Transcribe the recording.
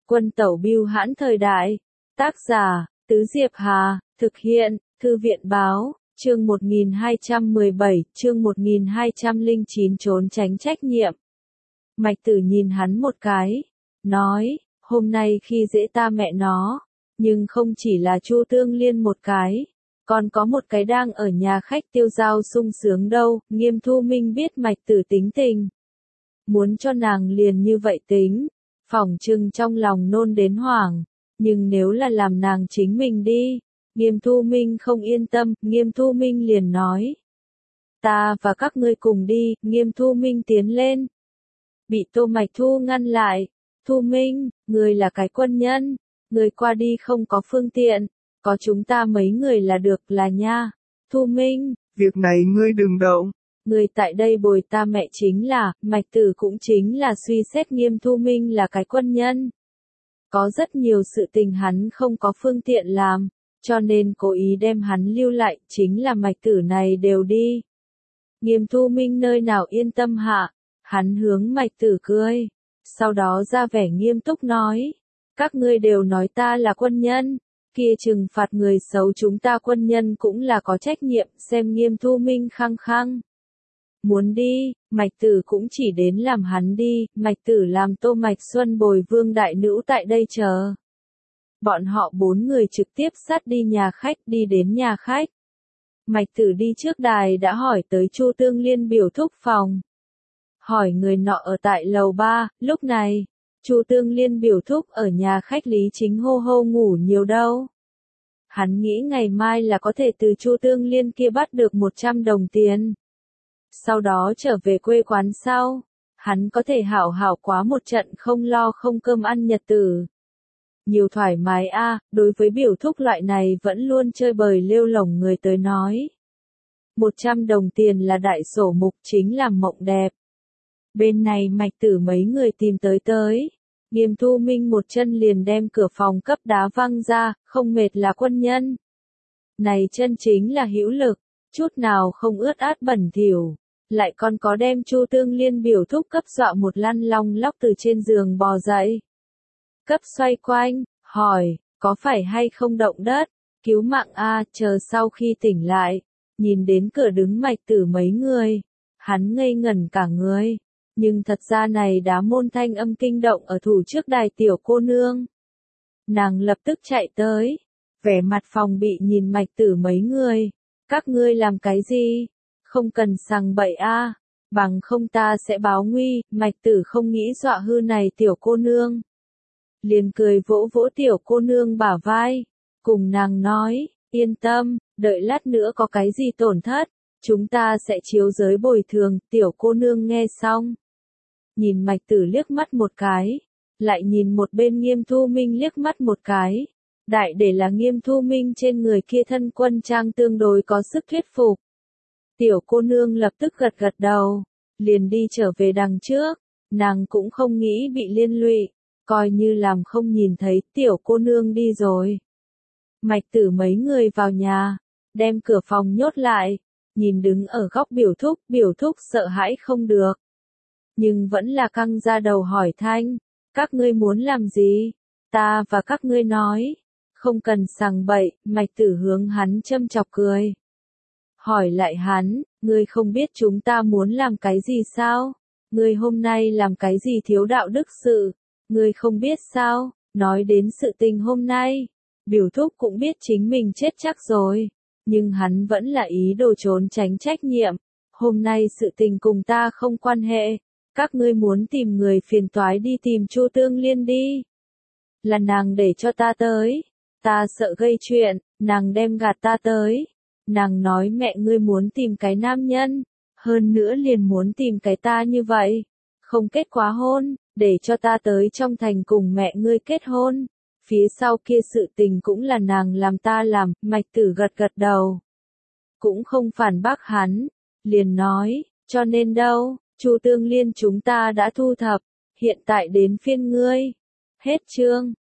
Quân tẩu bưu hãn thời đại. Tác giả, Tứ Diệp Hà, thực hiện, Thư viện báo, chương 1217, chương 1209 trốn tránh trách nhiệm. Mạch Tử nhìn hắn một cái, nói, hôm nay khi dễ ta mẹ nó, nhưng không chỉ là Chu Tương Liên một cái, còn có một cái đang ở nhà khách tiêu dao sung sướng đâu. Nghiêm Thu Minh biết Mạch Tử tính tình, muốn cho nàng liền như vậy tính, phỏng chừng trong lòng nôn đến hoảng, nhưng nếu là làm nàng chính mình đi, Nghiêm Thu Minh không yên tâm. Nghiêm Thu Minh liền nói, ta và các ngươi cùng đi. Nghiêm Thu Minh tiến lên, bị Tô Mạch Thu ngăn lại. Thu Minh, ngươi là cái quân nhân, ngươi qua đi không có phương tiện, có chúng ta mấy người là được là nha. Thu Minh, việc này ngươi đừng động. Ngươi tại đây bồi ta mẹ chính là. Mạch Tử cũng chính là suy xét Nghiêm Thu Minh là cái quân nhân, có rất nhiều sự tình hắn không có phương tiện làm, cho nên cố ý đem hắn lưu lại. Chính là Mạch Tử này đều đi, Nghiêm Thu Minh nơi nào yên tâm hạ. Hắn hướng Mạch Tử cười, sau đó ra vẻ nghiêm túc nói, các ngươi đều nói ta là quân nhân, kia trừng phạt người xấu chúng ta quân nhân cũng là có trách nhiệm. Xem Nghiêm Thu Minh khăng khăng muốn đi, Mạch Tử cũng chỉ đến làm hắn đi. Mạch Tử làm Tô Mạch Xuân bồi Vương Đại Nữ tại đây chờ. Bọn họ 4 người trực tiếp sát đi nhà khách. Đi đến nhà khách, Mạch Tử đi trước đài đã hỏi tới Chu Tương Liên biểu thúc phòng, hỏi người nọ ở tại lầu 3. Lúc này, Chu Tương Liên biểu thúc ở nhà khách Lý Chính hô hô ngủ nhiều đâu. Hắn nghĩ ngày mai là có thể từ Chu Tương Liên kia bắt được 100 đồng tiền. Sau đó trở về quê quán sau, hắn có thể hảo hảo quá một trận không lo không cơm ăn nhật tử. Nhiều thoải mái a. Đối với biểu thúc loại này vẫn luôn chơi bời lêu lổng người tới nói, 100 đồng tiền là đại sổ mục, chính là mộng đẹp. Bên này Mạch Tử mấy người tìm tới, Nghiêm Thu Minh một chân liền đem cửa phòng cấp đá văng ra. Không mệt là quân nhân, này chân chính là hữu lực, chút nào không ướt át bẩn thỉu, lại còn có đem Chu Tương Liên biểu thúc cấp dọa một lăn long lóc từ trên giường bò dậy. Cấp xoay quanh, hỏi, có phải hay không động đất, cứu mạng a. Chờ sau khi tỉnh lại, nhìn đến cửa đứng Mạch Tử mấy người, hắn ngây ngẩn cả người. Nhưng thật ra này đá môn thanh âm kinh động ở thủ trước đài tiểu cô nương. Nàng lập tức chạy tới, vẻ mặt phòng bị nhìn Mạch Tử mấy người, các ngươi làm cái gì? Không cần sằng bậy a, bằng không ta sẽ báo nguy. Mạch Tử không nghĩ dọa hư này tiểu cô nương, liền cười vỗ vỗ tiểu cô nương bả vai, cùng nàng nói, yên tâm, đợi lát nữa có cái gì tổn thất, chúng ta sẽ chiếu giới bồi thường. Tiểu cô nương nghe xong, nhìn Mạch Tử liếc mắt một cái, lại nhìn một bên Nghiêm Thu Minh liếc mắt một cái. Đại để là Nghiêm Thu Minh trên người kia thân quân trang tương đối có sức thuyết phục. Tiểu cô nương lập tức gật gật đầu, liền đi trở về đằng trước. Nàng cũng không nghĩ bị liên lụy, coi như làm không nhìn thấy. Tiểu cô nương đi rồi, Mạch Tử mấy người vào nhà, đem cửa phòng nhốt lại, nhìn đứng ở góc biểu thúc sợ hãi không được, nhưng vẫn là căng ra đầu hỏi thanh, các ngươi muốn làm gì? Ta và các ngươi nói, không cần sằng bậy. Mạch Tử hướng hắn châm chọc cười, hỏi lại hắn, ngươi không biết chúng ta muốn làm cái gì sao? Ngươi hôm nay làm cái gì thiếu đạo đức sự? Ngươi không biết sao? Nói đến sự tình hôm nay, biểu thúc cũng biết chính mình chết chắc rồi, nhưng hắn vẫn là ý đồ trốn tránh trách nhiệm. Hôm nay sự tình cùng ta không quan hệ, các ngươi muốn tìm người phiền toái đi tìm Chu Tương Liên đi. Là nàng để cho ta tới, ta sợ gây chuyện, nàng đem gạt ta tới. Nàng nói mẹ ngươi muốn tìm cái nam nhân, hơn nữa liền muốn tìm cái ta như vậy, không kết quá hôn, để cho ta tới trong thành cùng mẹ ngươi kết hôn. Phía sau kia sự tình cũng là nàng làm ta làm. Mạch Tử gật gật đầu, cũng không phản bác hắn, liền nói, cho nên đâu, Chu Tương Liên chúng ta đã thu thập, hiện tại đến phiên ngươi. Hết chương.